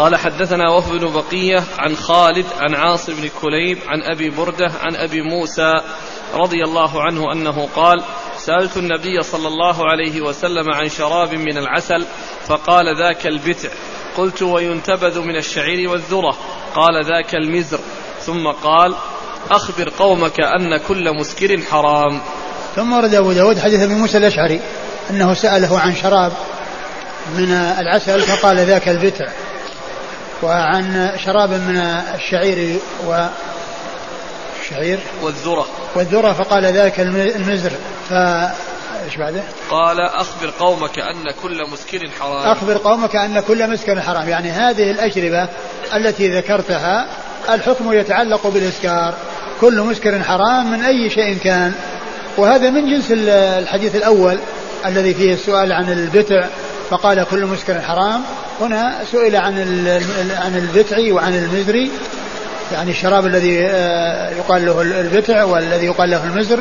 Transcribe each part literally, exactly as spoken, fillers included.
قال حدثنا وهب بن بقية عن خالد عن عاصم بن كليب عن أبي بردة عن أبي موسى رضي الله عنه أنه قال سألت النبي صلى الله عليه وسلم عن شراب من العسل فقال ذاك البتع. قلت وينتبذ من الشعير والذرة؟ قال ذاك المزر. ثم قال أخبر قومك أن كل مسكر حرام. ثم ورد أبو داود حديث أبي موسى الأشعري أنه سأله عن شراب من العسل فقال ذاك البتع، وعن شراب من الشعير والشعير والذرة والذرة فقال ذاك المزر. فايش بعده؟ قال أخبر قومك أن كل مسكر حرام. أخبر قومك أن كل مسكر حرام، يعني هذه الأشربة التي ذكرتها الحكم يتعلق بالإسكار، كل مسكر حرام من أي شيء كان. وهذا من جنس الحديث الأول الذي فيه السؤال عن البتع فقال كل مسكر حرام. هنا سئل عن عن البتع وعن المزري، يعني الشراب الذي يقال له البتع والذي يقال له المزر،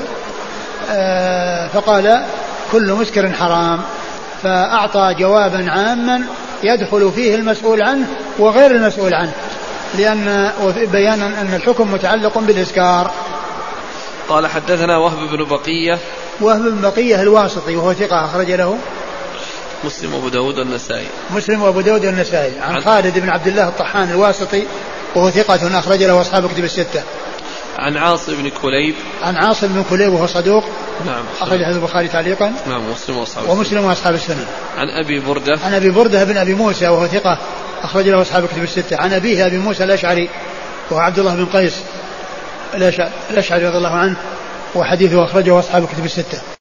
فقال كل مسكر حرام، فأعطى جوابا عاما يدخل فيه المسؤول عنه وغير المسؤول عنه، لأن بيانا أن الحكم متعلق بالإسكار. قال حدثنا وهب بن بقية وهب بن بقية الواسطي وهو ثقة أخرج له مسلم وأبو داود والنسائي مسلم وأبو داود والنسائي. عن, عن خالد بن عبد الله الطحان الواسطي وهو ثقة أخرج له أصحاب كتب الستة. عن عاصم بن كليب عن عاصم بن كليب وهو صدوق نعم أخرج حديث البخاري تعليقا نعم ومسلم وأصحاب ومسلم وأصحاب السنة. عن أبي بردة عن أبي بردة بن أبي موسى وهو ثقة أخرج له أصحاب كتب الستة. عن أبيه أبي موسى الأشعري وهو عبد الله بن قيس الأشعري رضي الله عنه، وحديثه أخرجه أصحاب كتب الستة.